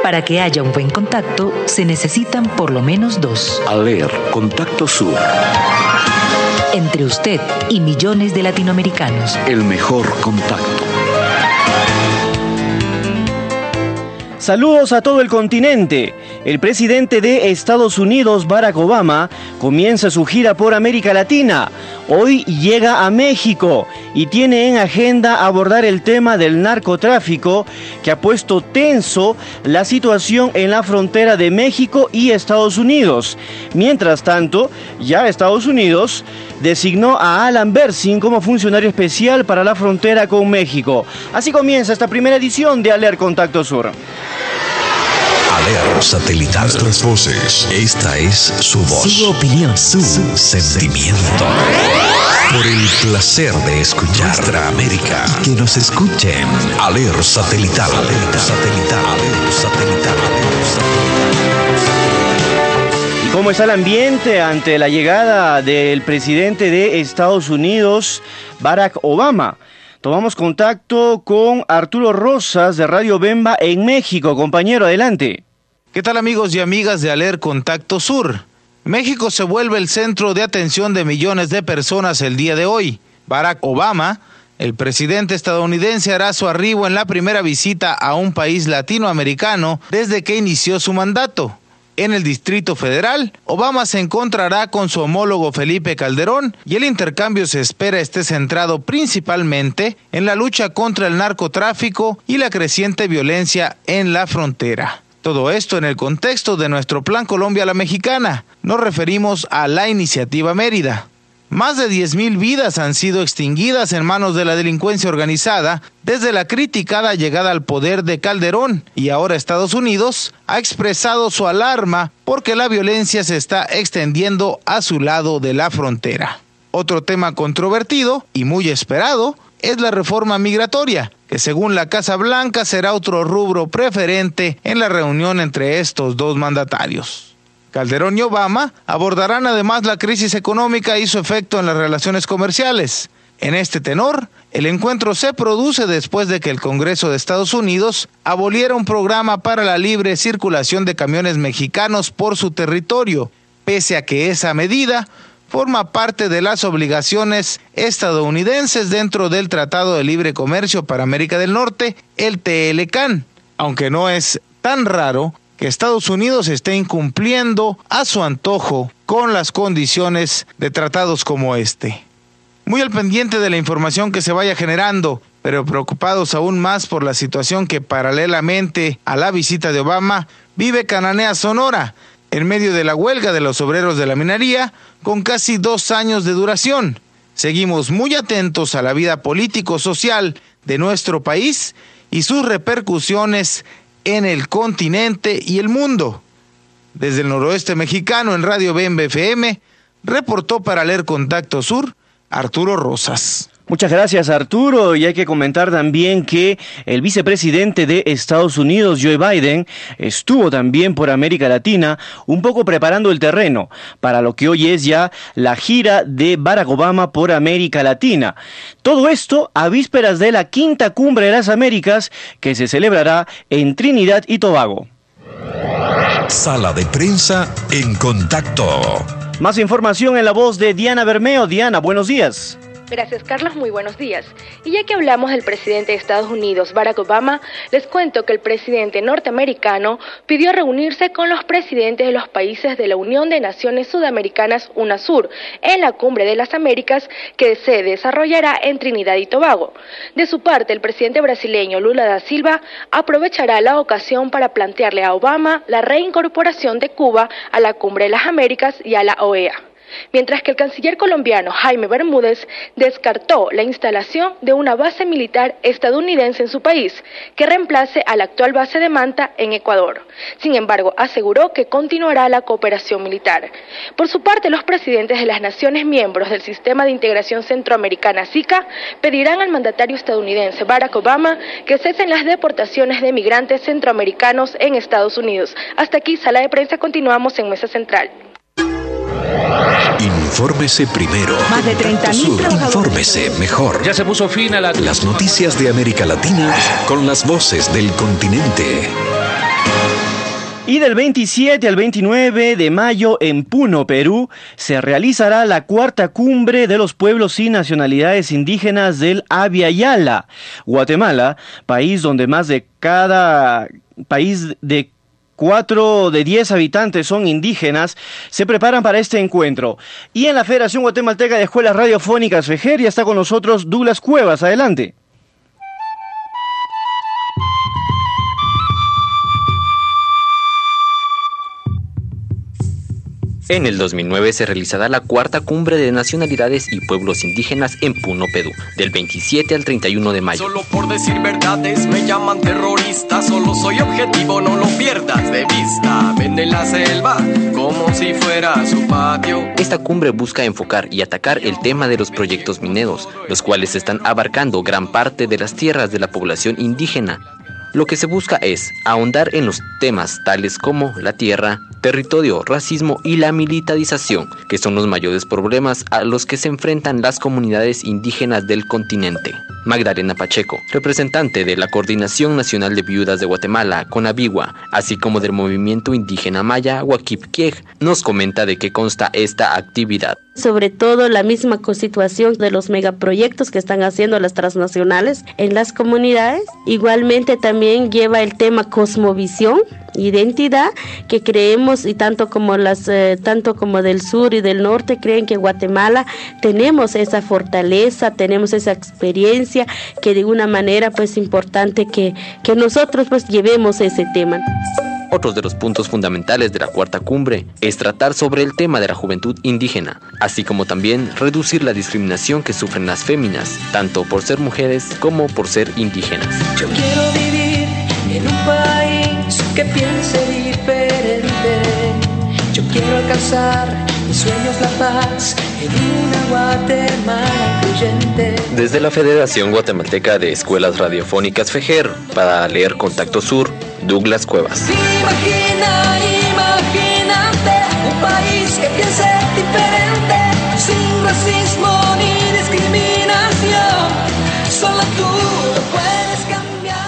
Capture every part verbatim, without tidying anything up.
Para que haya un buen contacto, se necesitan por lo menos dos. ALER, Contacto Sur. Entre usted y millones de latinoamericanos. El mejor contacto. Saludos a todo el continente. El presidente de Estados Unidos, Barack Obama, comienza su gira por América Latina. Hoy llega a México y tiene en agenda abordar el tema del narcotráfico, que ha puesto tenso la situación en la frontera de México y Estados Unidos. Mientras tanto, ya Estados Unidos designó a Alan Bersin como funcionario especial para la frontera con México. Así comienza esta primera edición de ALER Contacto Sur. ALER Satelital. Nuestras voces. Esta es su voz. Su opinión. Su, su sentimiento. Por el placer de escuchar nuestra América. Que nos escuchen. ALER Satelital. ALER Satelital. ALER Satelital. ¿Y cómo está el ambiente ante la llegada del presidente de Estados Unidos, Barack Obama? Tomamos contacto con Arturo Rosas de Radio Bemba en México. Compañero, adelante. ¿Qué tal, amigos y amigas de ALER Contacto Sur? México se vuelve el centro de atención de millones de personas el día de hoy. Barack Obama, el presidente estadounidense, hará su arribo en la primera visita a un país latinoamericano desde que inició su mandato. En el Distrito Federal, Obama se encontrará con su homólogo Felipe Calderón y el intercambio se espera esté centrado principalmente en la lucha contra el narcotráfico y la creciente violencia en la frontera. Todo esto en el contexto de nuestro Plan Colombia a la Mexicana. Nos referimos a la Iniciativa Mérida. Más de diez mil vidas han sido extinguidas en manos de la delincuencia organizada desde la criticada llegada al poder de Calderón, y ahora Estados Unidos ha expresado su alarma porque la violencia se está extendiendo a su lado de la frontera. Otro tema controvertido y muy esperado es la reforma migratoria, que según la Casa Blanca será otro rubro preferente en la reunión entre estos dos mandatarios. Calderón y Obama abordarán además la crisis económica y su efecto en las relaciones comerciales. En este tenor, el encuentro se produce después de que el Congreso de Estados Unidos aboliera un programa para la libre circulación de camiones mexicanos por su territorio, pese a que esa medida forma parte de las obligaciones estadounidenses dentro del Tratado de Libre Comercio para América del Norte, el T L C A N, aunque no es tan raro que Estados Unidos esté incumpliendo a su antojo con las condiciones de tratados como este. Muy al pendiente de la información que se vaya generando, pero preocupados aún más por la situación que paralelamente a la visita de Obama vive Cananea Sonora, en medio de la huelga de los obreros de la minería, con casi dos años de duración. Seguimos muy atentos a la vida político-social de nuestro país y sus repercusiones en el continente y el mundo. Desde el noroeste mexicano en Radio Bemba F M, reportó para ALER Contacto Sur, Arturo Rosas. Muchas gracias, Arturo, y hay que comentar también que el vicepresidente de Estados Unidos, Joe Biden, estuvo también por América Latina, un poco preparando el terreno para lo que hoy es ya la gira de Barack Obama por América Latina. Todo esto a vísperas de la quinta Cumbre de las Américas, que se celebrará en Trinidad y Tobago. Sala de prensa en contacto. Más información en la voz de Diana Bermeo. Diana, buenos días. Gracias, Carlos, muy buenos días. Y ya que hablamos del presidente de Estados Unidos, Barack Obama, les cuento que el presidente norteamericano pidió reunirse con los presidentes de los países de la Unión de Naciones Sudamericanas, UNASUR, en la Cumbre de las Américas que se desarrollará en Trinidad y Tobago. De su parte, el presidente brasileño Lula da Silva aprovechará la ocasión para plantearle a Obama la reincorporación de Cuba a la Cumbre de las Américas y a la O E A. Mientras que el canciller colombiano Jaime Bermúdez descartó la instalación de una base militar estadounidense en su país que reemplace a la actual base de Manta en Ecuador. Sin embargo, aseguró que continuará la cooperación militar. Por su parte, los presidentes de las naciones miembros del Sistema de Integración Centroamericana SICA pedirán al mandatario estadounidense Barack Obama que cesen las deportaciones de migrantes centroamericanos en Estados Unidos. Hasta aquí, sala de prensa, continuamos en Mesa Central. Infórmese primero. Más de treinta mil trabajadores. Infórmese mejor. Ya se puso fin a la... Las noticias de América Latina con las voces del continente. Y del veintisiete al veintinueve de mayo en Puno, Perú, se realizará la cuarta cumbre de los pueblos y nacionalidades indígenas del Abya Yala. Guatemala, país donde más de cada país de cuatro de diez habitantes son indígenas, se preparan para este encuentro. Y en la Federación Guatemalteca de Escuelas Radiofónicas, FEJER, ya está con nosotros Douglas Cuevas. Adelante. En el dos mil nueve se realizará la cuarta cumbre de nacionalidades y pueblos indígenas en Puno, Perú, del veintisiete al treinta y uno de mayo. Solo por decir verdades me llaman terrorista, solo soy objetivo, no lo pierdas de vista. Ven en la selva como si fuera su patio. Esta cumbre busca enfocar y atacar el tema de los proyectos mineros, los cuales están abarcando gran parte de las tierras de la población indígena. Lo que se busca es ahondar en los temas tales como la tierra, territorio, racismo y la militarización, que son los mayores problemas a los que se enfrentan las comunidades indígenas del continente. Magdalena Pacheco, representante de la Coordinación Nacional de Viudas de Guatemala, CONAVIGUA, así como del movimiento indígena maya Huaquipquiej, nos comenta de qué consta esta actividad. Sobre todo la misma constitución de los megaproyectos que están haciendo las transnacionales en las comunidades. Igualmente también lleva el tema cosmovisión, identidad, que creemos, y tanto como las eh, tanto como del sur y del norte creen que Guatemala tenemos esa fortaleza, tenemos esa experiencia, que de una manera pues importante que, que nosotros pues llevemos ese tema. Otros de los puntos fundamentales de la cuarta cumbre es tratar sobre el tema de la juventud indígena, así como también reducir la discriminación que sufren las féminas, tanto por ser mujeres como por ser indígenas. Yo quiero vivir en un país que piense diferente. Yo quiero alcanzar mis sueños, la paz en una Guatemala incluyente. Desde la Federación Guatemalteca de Escuelas Radiofónicas FEJER, para leer Contacto Sur, Douglas Cuevas. Imagina, imagínate un país que piense diferente, sin racismo ni discriminación. Solo tú lo puedes cambiar.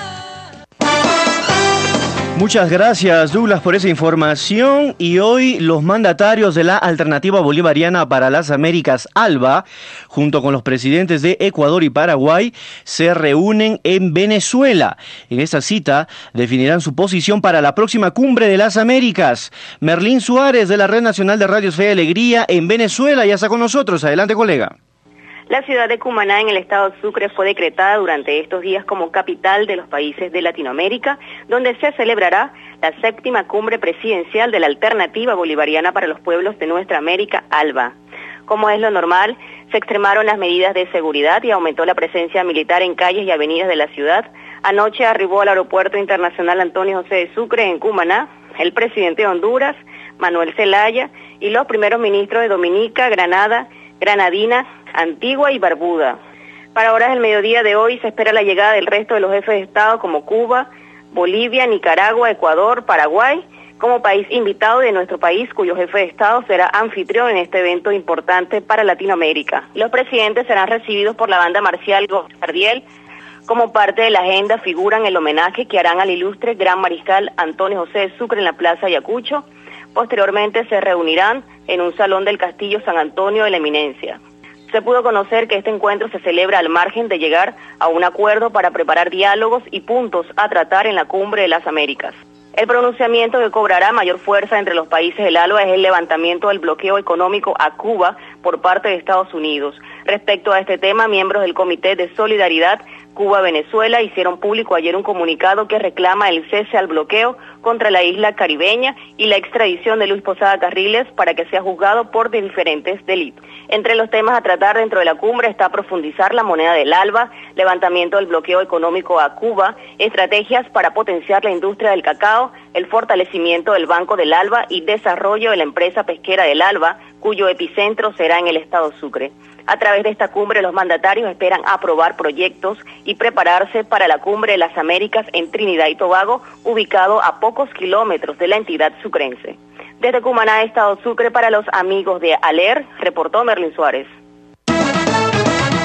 Muchas gracias, Douglas, por esa información. Y hoy los mandatarios de la Alternativa Bolivariana para las Américas, ALBA, junto con los presidentes de Ecuador y Paraguay, se reúnen en Venezuela. En esta cita definirán su posición para la próxima Cumbre de las Américas. Merlín Suárez, de la Red Nacional de Radios Fe y Alegría en Venezuela, ya está con nosotros. Adelante, colega. La ciudad de Cumaná, en el estado Sucre, fue decretada durante estos días como capital de los países de Latinoamérica, donde se celebrará la séptima cumbre presidencial de la Alternativa Bolivariana para los Pueblos de Nuestra América, ALBA. Como es lo normal, se extremaron las medidas de seguridad y aumentó la presencia militar en calles y avenidas de la ciudad. Anoche arribó al Aeropuerto Internacional Antonio José de Sucre, en Cumaná, el presidente de Honduras, Manuel Zelaya, y los primeros ministros de Dominica, Granada, Granadina, Antigua y Barbuda. Para horas del mediodía de hoy se espera la llegada del resto de los jefes de Estado como Cuba, Bolivia, Nicaragua, Ecuador, Paraguay, como país invitado de nuestro país, cuyo jefe de Estado será anfitrión en este evento importante para Latinoamérica. Los presidentes serán recibidos por la banda marcial Gardiel. Como parte de la agenda figuran el homenaje que harán al ilustre gran mariscal Antonio José de Sucre en la Plaza Ayacucho. Posteriormente se reunirán en un salón del Castillo San Antonio de la Eminencia. Se pudo conocer que este encuentro se celebra al margen de llegar a un acuerdo para preparar diálogos y puntos a tratar en la Cumbre de las Américas. El pronunciamiento que cobrará mayor fuerza entre los países del ALBA es el levantamiento del bloqueo económico a Cuba por parte de Estados Unidos. Respecto a este tema, miembros del Comité de Solidaridad Cuba-Venezuela hicieron público ayer un comunicado que reclama el cese al bloqueo contra la isla caribeña y la extradición de Luis Posada Carriles para que sea juzgado por diferentes delitos. Entre los temas a tratar dentro de la cumbre está profundizar la moneda del ALBA, levantamiento del bloqueo económico a Cuba, estrategias para potenciar la industria del cacao, el fortalecimiento del Banco del ALBA y desarrollo de la empresa pesquera del ALBA, cuyo epicentro será en el estado Sucre. A través de esta cumbre, los mandatarios esperan aprobar proyectos y prepararse para la Cumbre de las Américas en Trinidad y Tobago, ubicado a pocos kilómetros de la entidad sucrense. Desde Cumaná, estado Sucre, para los amigos de ALER, reportó Merlin Suárez.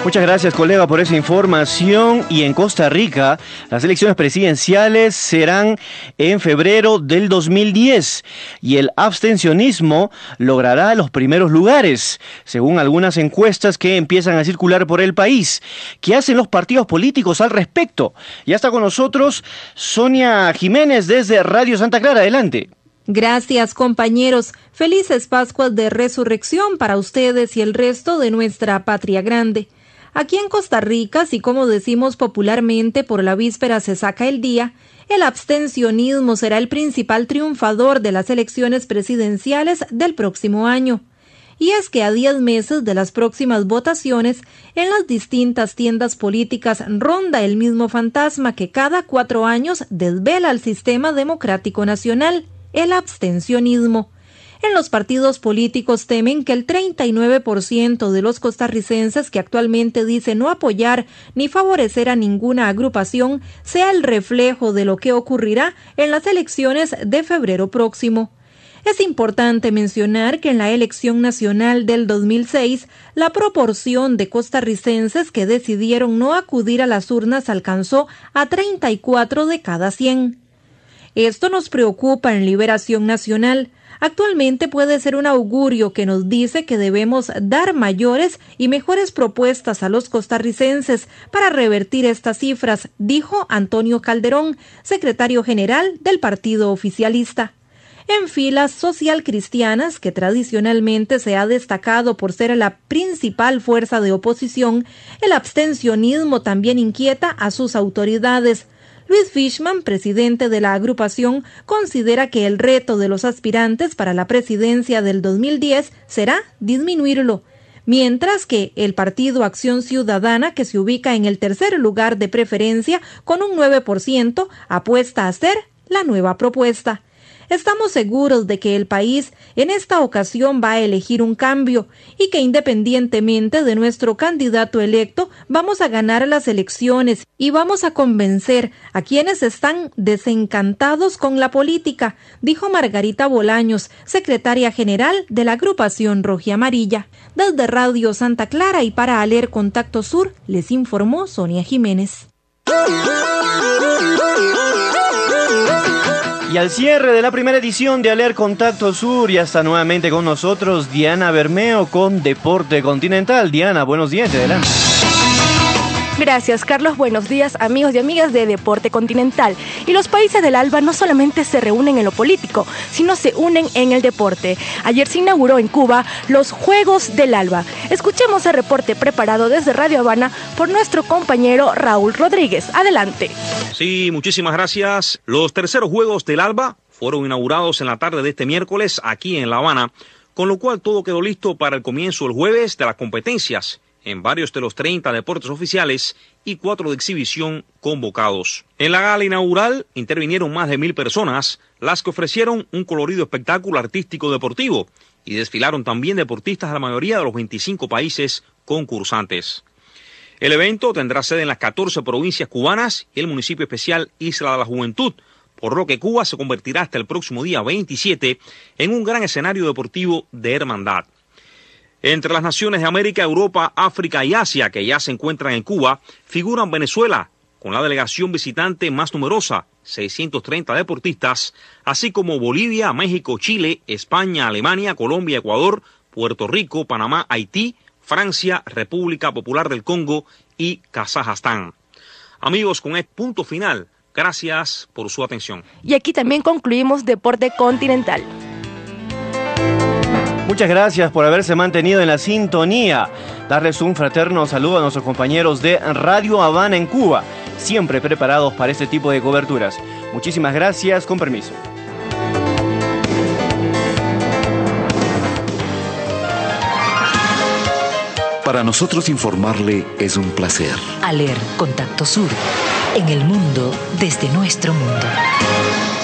Muchas gracias, colega, por esa información. Y en Costa Rica, las elecciones presidenciales serán en febrero del dos mil diez y el abstencionismo logrará los primeros lugares, según algunas encuestas que empiezan a circular por el país. ¿Qué hacen los partidos políticos al respecto? Ya está con nosotros Sonia Jiménez desde Radio Santa Clara. Adelante. Gracias, compañeros. Felices Pascuas de Resurrección para ustedes y el resto de nuestra patria grande. Aquí en Costa Rica, así como decimos popularmente, por la víspera se saca el día, el abstencionismo será el principal triunfador de las elecciones presidenciales del próximo año. Y es que a diez meses de las próximas votaciones, en las distintas tiendas políticas ronda el mismo fantasma que cada cuatro años desvela al sistema democrático nacional, el abstencionismo. En los partidos políticos temen que el treinta y nueve por ciento de los costarricenses que actualmente dicen no apoyar ni favorecer a ninguna agrupación sea el reflejo de lo que ocurrirá en las elecciones de febrero próximo. Es importante mencionar que en la elección nacional del dos mil seis, la proporción de costarricenses que decidieron no acudir a las urnas alcanzó a treinta y cuatro de cada cien. Esto nos preocupa en Liberación Nacional. Actualmente puede ser un augurio que nos dice que debemos dar mayores y mejores propuestas a los costarricenses para revertir estas cifras, dijo Antonio Calderón, secretario general del partido oficialista. En filas social-cristianas, que tradicionalmente se ha destacado por ser la principal fuerza de oposición, el abstencionismo también inquieta a sus autoridades. Luis Fishman, presidente de la agrupación, considera que el reto de los aspirantes para la presidencia del dos mil diez será disminuirlo, mientras que el Partido Acción Ciudadana, que se ubica en el tercer lugar de preferencia con un nueve por ciento, apuesta a ser la nueva propuesta. Estamos seguros de que el país en esta ocasión va a elegir un cambio y que independientemente de nuestro candidato electo vamos a ganar las elecciones y vamos a convencer a quienes están desencantados con la política, dijo Margarita Bolaños, secretaria general de la agrupación Rojiamarilla. Desde Radio Santa Clara y para Aler Contacto Sur, les informó Sonia Jiménez. Y al cierre de la primera edición de Aler Contacto Sur, ya está nuevamente con nosotros Diana Bermeo con Deporte Continental. Diana, buenos días, adelante. Gracias, Carlos. Buenos días, amigos y amigas de Deporte Continental. Y los países del ALBA no solamente se reúnen en lo político, sino se unen en el deporte. Ayer se inauguró en Cuba los Juegos del ALBA. Escuchemos el reporte preparado desde Radio Habana por nuestro compañero Raúl Rodríguez. Adelante. Sí, muchísimas gracias. Los terceros Juegos del ALBA fueron inaugurados en la tarde de este miércoles aquí en La Habana, con lo cual todo quedó listo para el comienzo el jueves de las competencias en varios de los treinta deportes oficiales y cuatro de exhibición convocados. En la gala inaugural intervinieron más de mil personas, las que ofrecieron un colorido espectáculo artístico deportivo y desfilaron también deportistas de la mayoría de los veinticinco países concursantes. El evento tendrá sede en las catorce provincias cubanas y el municipio especial Isla de la Juventud, por lo que Cuba se convertirá hasta el próximo día veintisiete en un gran escenario deportivo de hermandad. Entre las naciones de América, Europa, África y Asia que ya se encuentran en Cuba, figuran Venezuela, con la delegación visitante más numerosa, seiscientos treinta deportistas, así como Bolivia, México, Chile, España, Alemania, Colombia, Ecuador, Puerto Rico, Panamá, Haití, Francia, República Popular del Congo y Kazajstán. Amigos, con este punto final, gracias por su atención. Y aquí también concluimos Deporte Continental. Muchas gracias por haberse mantenido en la sintonía. Darles un fraterno saludo a nuestros compañeros de Radio Habana en Cuba, siempre preparados para este tipo de coberturas. Muchísimas gracias, con permiso. Para nosotros informarle es un placer. Aler Contacto Sur, en el mundo desde nuestro mundo.